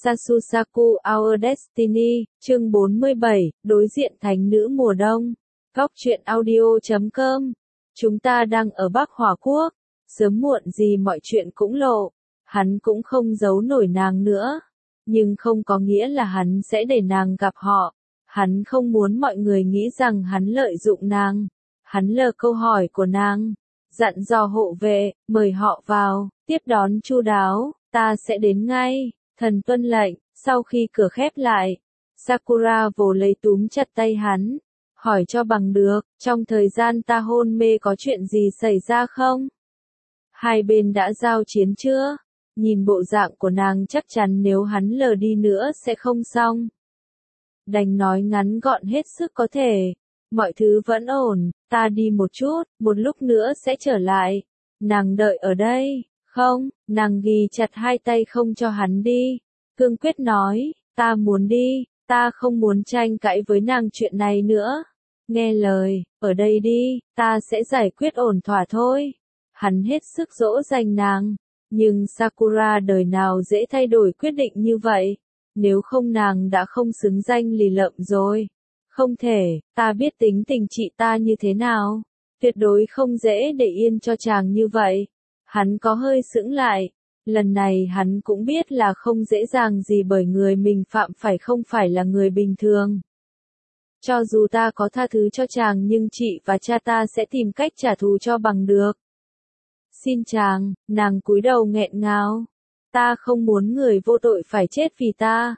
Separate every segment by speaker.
Speaker 1: Sasusaku Our Destiny, chương 47, đối diện thánh nữ mùa đông. Góc truyện audio.com. Chúng ta đang ở Bắc Hỏa Quốc, sớm muộn gì mọi chuyện cũng lộ. Hắn cũng không giấu nổi nàng nữa, nhưng không có nghĩa là hắn sẽ để nàng gặp họ. Hắn không muốn mọi người nghĩ rằng hắn lợi dụng nàng. Hắn lờ câu hỏi của nàng, dặn dò hộ vệ, mời họ vào, tiếp đón chu đáo, ta sẽ đến ngay. Thần tuân lệnh. Sau khi cửa khép lại, Sakura vồ lấy túm chặt tay hắn, hỏi cho bằng được, trong thời gian ta hôn mê có chuyện gì xảy ra không? Hai bên đã giao chiến chưa? Nhìn bộ dạng của nàng chắc chắn nếu hắn lờ đi nữa sẽ không xong. Đành nói ngắn gọn hết sức có thể. Mọi thứ vẫn ổn, ta đi một chút, một lúc nữa sẽ trở lại. Nàng đợi ở đây. Không, nàng ghi chặt hai tay không cho hắn đi. Cương quyết nói, ta muốn đi, ta không muốn tranh cãi với nàng chuyện này nữa. Nghe lời, ở đây đi, ta sẽ giải quyết ổn thỏa thôi. Hắn hết sức dỗ dành nàng, nhưng Sakura đời nào dễ thay đổi quyết định như vậy. Nếu không nàng đã không xứng danh lì lợm rồi. Không thể, ta biết tính tình chị ta như thế nào. Tuyệt đối không dễ để yên cho chàng như vậy. Hắn có hơi sững lại, lần này hắn cũng biết là không dễ dàng gì bởi người mình phạm phải không phải là người bình thường. Cho dù ta có tha thứ cho chàng nhưng chị và cha ta sẽ tìm cách trả thù cho bằng được. Xin chàng, nàng cúi đầu nghẹn ngào. Ta không muốn người vô tội phải chết vì ta.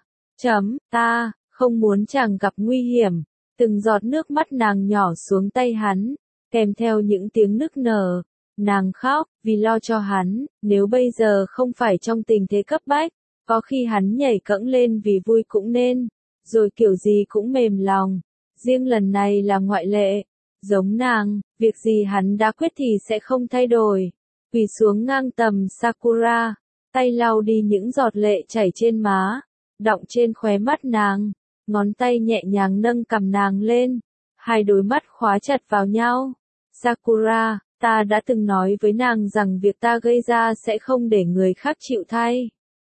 Speaker 1: Ta, không muốn chàng gặp nguy hiểm. Từng giọt nước mắt nàng nhỏ xuống tay hắn, kèm theo những tiếng nức nở. Nàng khóc, vì lo cho hắn, nếu bây giờ không phải trong tình thế cấp bách, có khi hắn nhảy cẫng lên vì vui cũng nên, rồi kiểu gì cũng mềm lòng. Riêng lần này là ngoại lệ, giống nàng, việc gì hắn đã quyết thì sẽ không thay đổi. Quỳ xuống ngang tầm Sakura, tay lau đi những giọt lệ chảy trên má, đọng trên khóe mắt nàng, ngón tay nhẹ nhàng nâng cằm nàng lên, hai đôi mắt khóa chặt vào nhau. Sakura, ta đã từng nói với nàng rằng việc ta gây ra sẽ không để người khác chịu thay.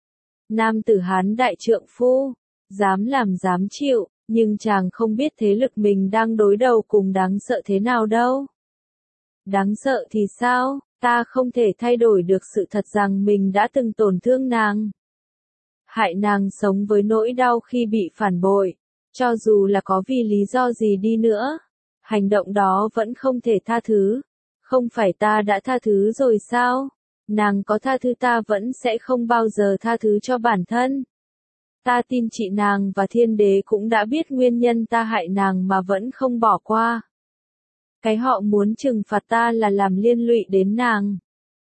Speaker 1: Nam tử Hán đại trượng phu, dám làm dám chịu, nhưng chàng không biết thế lực mình đang đối đầu cùng đáng sợ thế nào đâu. Đáng sợ thì sao, ta không thể thay đổi được sự thật rằng mình đã từng tổn thương nàng. Hại nàng sống với nỗi đau khi bị phản bội, cho dù là có vì lý do gì đi nữa. Hành động đó vẫn không thể tha thứ. Không phải ta đã tha thứ rồi sao? Nàng có tha thứ ta vẫn sẽ không bao giờ tha thứ cho bản thân. Ta tin chị nàng và thiên đế cũng đã biết nguyên nhân ta hại nàng mà vẫn không bỏ qua. Cái họ muốn trừng phạt ta là làm liên lụy đến nàng.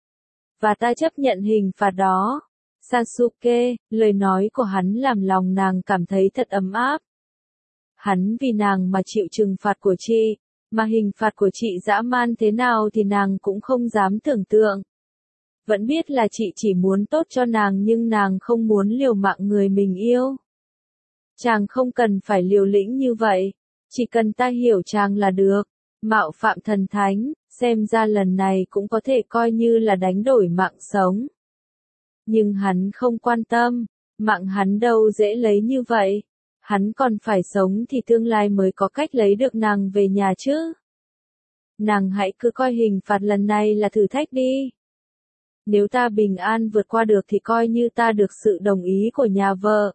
Speaker 1: Và ta chấp nhận hình phạt đó. Sasuke, lời nói của hắn làm lòng nàng cảm thấy thật ấm áp. Hắn vì nàng mà chịu trừng phạt của chị. Mà hình phạt của chị dã man thế nào thì nàng cũng không dám tưởng tượng. Vẫn biết là chị chỉ muốn tốt cho nàng nhưng nàng không muốn liều mạng người mình yêu. Chàng không cần phải liều lĩnh như vậy. Chỉ cần ta hiểu chàng là được. Mạo phạm thần thánh, xem ra lần này cũng có thể coi như là đánh đổi mạng sống. Nhưng hắn không quan tâm. Mạng hắn đâu dễ lấy như vậy. Hắn còn phải sống thì tương lai mới có cách lấy được nàng về nhà chứ. Nàng hãy cứ coi hình phạt lần này là thử thách đi. Nếu ta bình an vượt qua được thì coi như ta được sự đồng ý của nhà vợ.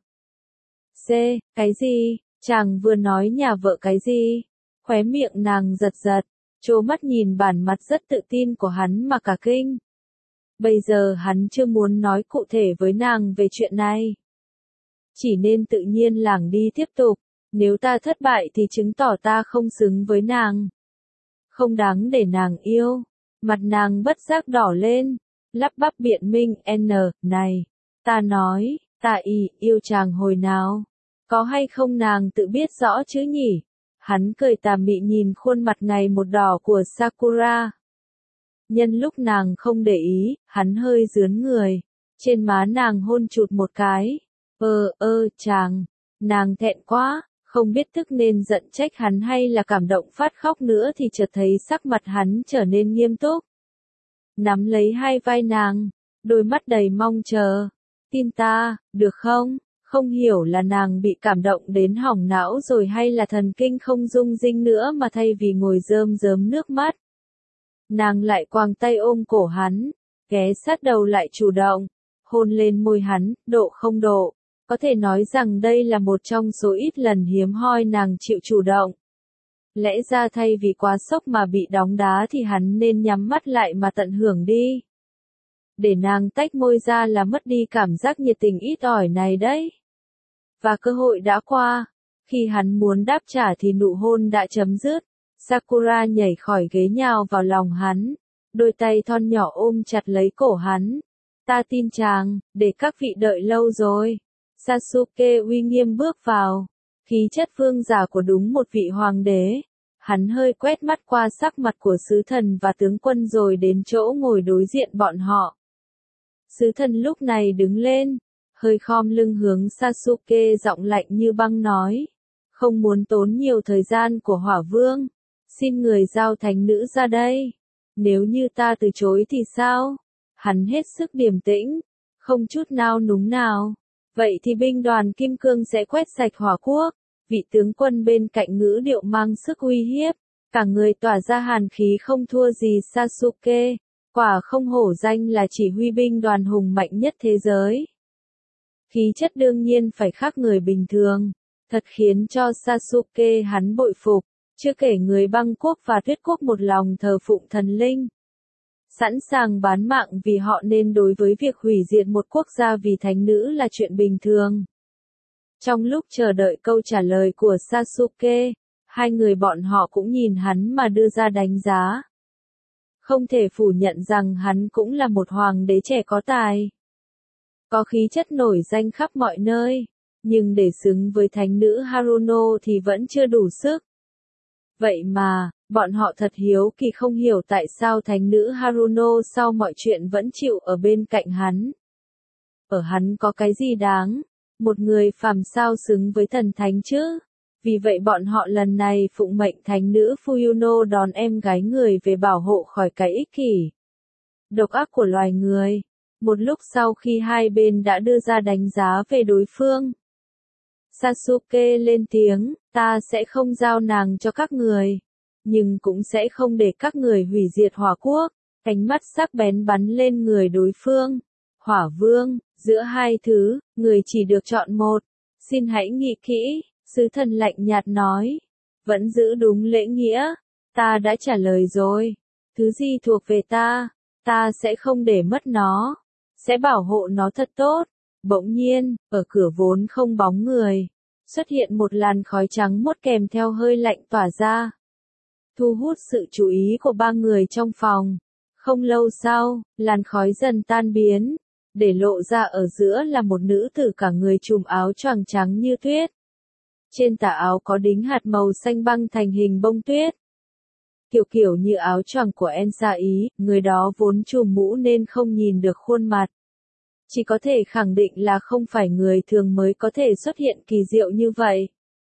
Speaker 1: Cái gì? Chàng vừa nói nhà vợ cái gì? Khóe miệng nàng giật giật, trố mắt nhìn bản mặt rất tự tin của hắn mà cả kinh. Bây giờ hắn chưa muốn nói cụ thể với nàng về chuyện này. Chỉ nên tự nhiên lảng đi tiếp tục. Nếu ta thất bại thì chứng tỏ ta không xứng với nàng. Không đáng để nàng yêu. Mặt nàng bất giác đỏ lên. Lắp bắp biện minh này. Ta nói, ta yêu chàng hồi nào. Có hay không nàng tự biết rõ chứ nhỉ. Hắn cười tà mị nhìn khuôn mặt ngày một đỏ của Sakura. Nhân lúc nàng không để ý, hắn hơi rướn người. Trên má nàng hôn chụt một cái. Chàng, nàng thẹn quá, không biết tức nên giận trách hắn hay là cảm động phát khóc nữa thì chợt thấy sắc mặt hắn trở nên nghiêm túc. Nắm lấy hai vai nàng, đôi mắt đầy mong chờ. Tin ta, được không? Không hiểu là nàng bị cảm động đến hỏng não rồi hay là thần kinh không dung dinh nữa mà thay vì ngồi rơm rớm nước mắt. Nàng lại quàng tay ôm cổ hắn, ghé sát đầu lại chủ động, hôn lên môi hắn, độ không độ. Có thể nói rằng đây là một trong số ít lần hiếm hoi nàng chịu chủ động. Lẽ ra thay vì quá sốc mà bị đóng đá thì hắn nên nhắm mắt lại mà tận hưởng đi. Để nàng tách môi ra là mất đi cảm giác nhiệt tình ít ỏi này đấy. Và cơ hội đã qua. Khi hắn muốn đáp trả thì nụ hôn đã chấm dứt. Sakura nhảy khỏi ghế nhào vào lòng hắn. Đôi tay thon nhỏ ôm chặt lấy cổ hắn. Ta tin chàng, để các vị đợi lâu rồi. Sasuke uy nghiêm bước vào. Khí chất vương giả của đúng một vị hoàng đế. Hắn hơi quét mắt qua sắc mặt của sứ thần và tướng quân rồi đến chỗ ngồi đối diện bọn họ. Sứ thần lúc này đứng lên, hơi khom lưng hướng Sasuke giọng lạnh như băng nói. Không muốn tốn nhiều thời gian của hỏa vương. Xin người giao thánh nữ ra đây. Nếu như ta từ chối thì sao? Hắn hết sức điềm tĩnh, không chút nao núng nào. Vậy thì binh đoàn Kim Cương sẽ quét sạch hỏa quốc. Vị tướng quân bên cạnh ngữ điệu mang sức uy hiếp. Cả người tỏa ra hàn khí không thua gì Sasuke. Quả không hổ danh là chỉ huy binh đoàn hùng mạnh nhất thế giới. Khí chất đương nhiên phải khác người bình thường. Thật khiến cho Sasuke hắn bội phục. Chưa kể người băng quốc và tuyết quốc một lòng thờ phụng thần linh. Sẵn sàng bán mạng vì họ nên đối với việc hủy diệt một quốc gia vì thánh nữ là chuyện bình thường. Trong lúc chờ đợi câu trả lời của Sasuke, hai người bọn họ cũng nhìn hắn mà đưa ra đánh giá. Không thể phủ nhận rằng hắn cũng là một hoàng đế trẻ có tài. Có khí chất nổi danh khắp mọi nơi, nhưng để xứng với thánh nữ Haruno thì vẫn chưa đủ sức. Vậy mà, bọn họ thật hiếu kỳ không hiểu tại sao thánh nữ Haruno sau mọi chuyện vẫn chịu ở bên cạnh hắn. Ở hắn có cái gì đáng, một người phàm sao xứng với thần thánh chứ? Vì vậy bọn họ lần này phụng mệnh thánh nữ Fuyuno đón em gái người về bảo hộ khỏi cái ích kỷ, độc ác của loài người. Một lúc sau khi hai bên đã đưa ra đánh giá về đối phương, Sasuke lên tiếng, ta sẽ không giao nàng cho các người, nhưng cũng sẽ không để các người hủy diệt hỏa quốc. Ánh mắt sắc bén bắn lên người đối phương. Hỏa vương, giữa hai thứ, người chỉ được chọn một. Xin hãy nghĩ kỹ, sứ thần lạnh nhạt nói. Vẫn giữ đúng lễ nghĩa. Ta đã trả lời rồi. Thứ gì thuộc về ta sẽ không để mất nó. Sẽ bảo hộ nó thật tốt. Bỗng nhiên, ở cửa vốn không bóng người, xuất hiện một làn khói trắng muốt kèm theo hơi lạnh tỏa ra. Thu hút sự chú ý của ba người trong phòng. Không lâu sau, làn khói dần tan biến, để lộ ra ở giữa là một nữ tử cả người trùm áo choàng trắng như tuyết. Trên tà áo có đính hạt màu xanh băng thành hình bông tuyết. Kiểu như áo choàng của Ensa Ý, người đó vốn trùm mũ nên không nhìn được khuôn mặt. Chỉ có thể khẳng định là không phải người thường mới có thể xuất hiện kỳ diệu như vậy.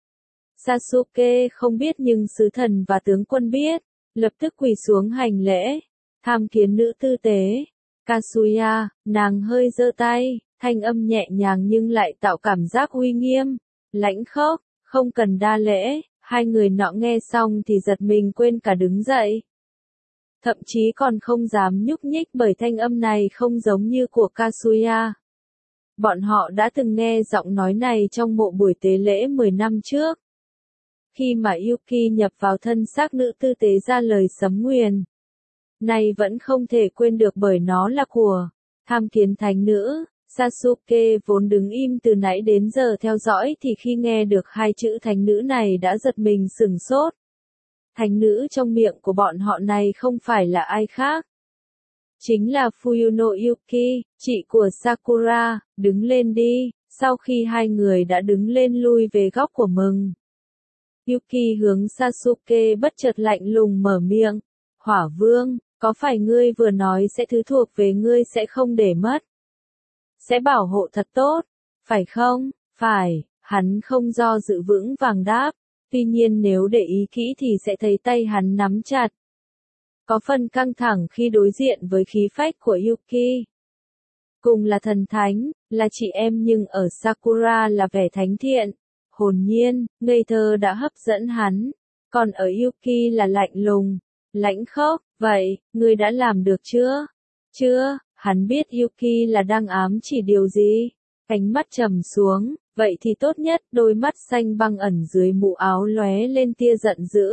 Speaker 1: Sasuke không biết nhưng sứ thần và tướng quân biết, lập tức quỳ xuống hành lễ, tham kiến nữ tư tế. Kazuya, nàng hơi giơ tay, thanh âm nhẹ nhàng nhưng lại tạo cảm giác uy nghiêm, lãnh khốc, không cần đa lễ. Hai người nọ nghe xong thì giật mình quên cả đứng dậy. Thậm chí còn không dám nhúc nhích bởi thanh âm này không giống như của Kazuya. Bọn họ đã từng nghe giọng nói này trong mộ buổi tế lễ 10 năm trước. Khi mà Yuki nhập vào thân xác nữ tư tế ra lời sấm nguyền. Này vẫn không thể quên được bởi nó là của tham kiến thánh nữ. Sasuke vốn đứng im từ nãy đến giờ theo dõi thì khi nghe được hai chữ thánh nữ này đã giật mình sửng sốt. Thánh nữ trong miệng của bọn họ này không phải là ai khác. Chính là Fuyuno Yuki, chị của Sakura. Đứng lên đi. Sau khi hai người đã đứng lên lui về góc của mình, Yuki hướng Sasuke bất chợt lạnh lùng mở miệng. Hỏa vương, có phải ngươi vừa nói sẽ thứ thuộc về ngươi sẽ không để mất? Sẽ bảo hộ thật tốt, phải không? Phải, hắn không do dự vững vàng đáp. Tuy nhiên nếu để ý kỹ thì sẽ thấy tay hắn nắm chặt. Có phần căng thẳng khi đối diện với khí phách của Yuki. Cùng là thần thánh, Là chị em nhưng ở Sakura là vẻ thánh thiện, hồn nhiên, ngây thơ đã hấp dẫn hắn. Còn ở Yuki là lạnh lùng, lãnh khốc. Vậy, ngươi đã làm được chưa? Chưa, hắn biết Yuki là đang ám chỉ điều gì. Ánh mắt trầm xuống, vậy thì tốt nhất, đôi mắt xanh băng ẩn dưới mũ áo lóe lên tia giận dữ.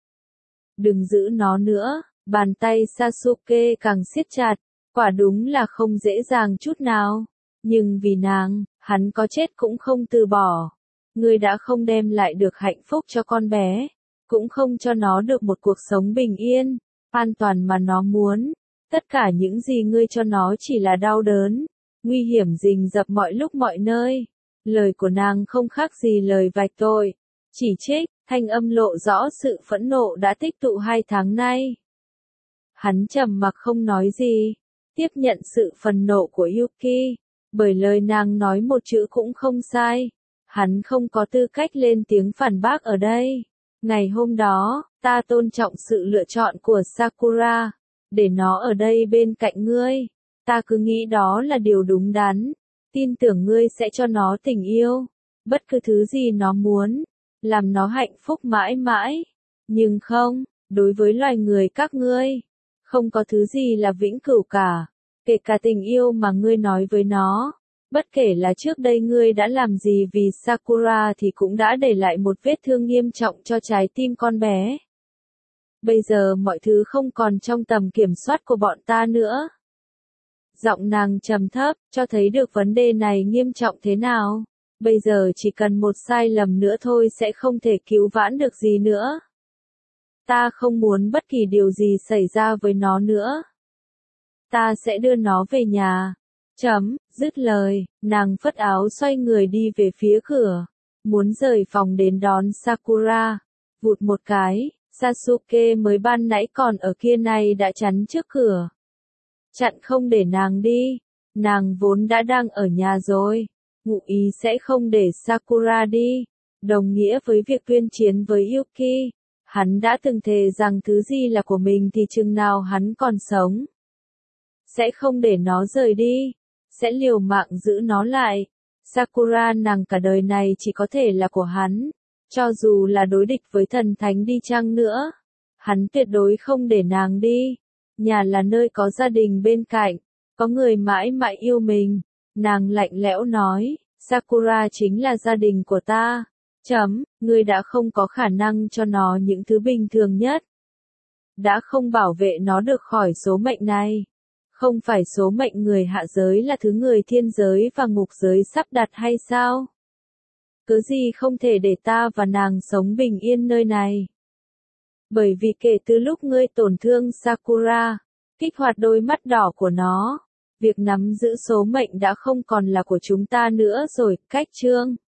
Speaker 1: Đừng giữ nó nữa, bàn tay Sasuke càng siết chặt, quả đúng là không dễ dàng chút nào. Nhưng vì nàng, hắn có chết cũng không từ bỏ. Ngươi đã không đem lại được hạnh phúc cho con bé, cũng không cho nó được một cuộc sống bình yên, an toàn mà nó muốn. Tất cả những gì ngươi cho nó chỉ là đau đớn, nguy hiểm rình rập mọi lúc mọi nơi. Lời của nàng không khác gì lời vạch tội, chỉ trích, thanh âm lộ rõ sự phẫn nộ đã tích tụ 2 tháng nay. Hắn trầm mặc không nói gì, tiếp nhận sự phần nộ của Yuki, bởi lời nàng nói một chữ cũng không sai. Hắn không có tư cách lên tiếng phản bác ở đây. Ngày hôm đó, ta tôn trọng sự lựa chọn của Sakura, để nó ở đây bên cạnh ngươi. Ta cứ nghĩ đó là điều đúng đắn, tin tưởng ngươi sẽ cho nó tình yêu, bất cứ thứ gì nó muốn, làm nó hạnh phúc mãi mãi. Nhưng không, đối với loài người các ngươi, không có thứ gì là vĩnh cửu cả, kể cả tình yêu mà ngươi nói với nó. Bất kể là trước đây ngươi đã làm gì vì Sakura thì cũng đã để lại một vết thương nghiêm trọng cho trái tim con bé. Bây giờ mọi thứ không còn trong tầm kiểm soát của bọn ta nữa. Giọng nàng trầm thấp, cho thấy được vấn đề này nghiêm trọng thế nào. Bây giờ chỉ cần một sai lầm nữa thôi sẽ không thể cứu vãn được gì nữa. Ta không muốn bất kỳ điều gì xảy ra với nó nữa. Ta sẽ đưa nó về nhà. Dứt lời, nàng phất áo xoay người đi về phía cửa, muốn rời phòng đến đón Sakura. Vụt một cái, Sasuke mới ban nãy còn ở kia này đã chắn trước cửa, chặn không để nàng đi. Nàng vốn đã đang ở nhà rồi, ngụ ý sẽ không để Sakura đi, đồng nghĩa với việc tuyên chiến với Yuki. Hắn đã từng thề rằng thứ gì là của mình thì chừng nào hắn còn sống, sẽ không để nó rời đi, sẽ liều mạng giữ nó lại. Sakura nàng cả đời này chỉ có thể là của hắn, cho dù là đối địch với thần thánh đi chăng nữa. Hắn tuyệt đối không để nàng đi. Nhà là nơi có gia đình bên cạnh, có người mãi mãi yêu mình. Nàng lạnh lẽo nói, Sakura chính là gia đình của ta. Ngươi đã không có khả năng cho nó những thứ bình thường nhất. Đã không bảo vệ nó được khỏi số mệnh này. Không phải số mệnh người hạ giới là thứ người thiên giới và ngục giới sắp đặt hay sao? Cớ gì không thể để ta và nàng sống bình yên nơi này? Bởi vì kể từ lúc ngươi tổn thương Sakura, kích hoạt đôi mắt đỏ của nó, việc nắm giữ số mệnh đã không còn là của chúng ta nữa rồi. Cách chương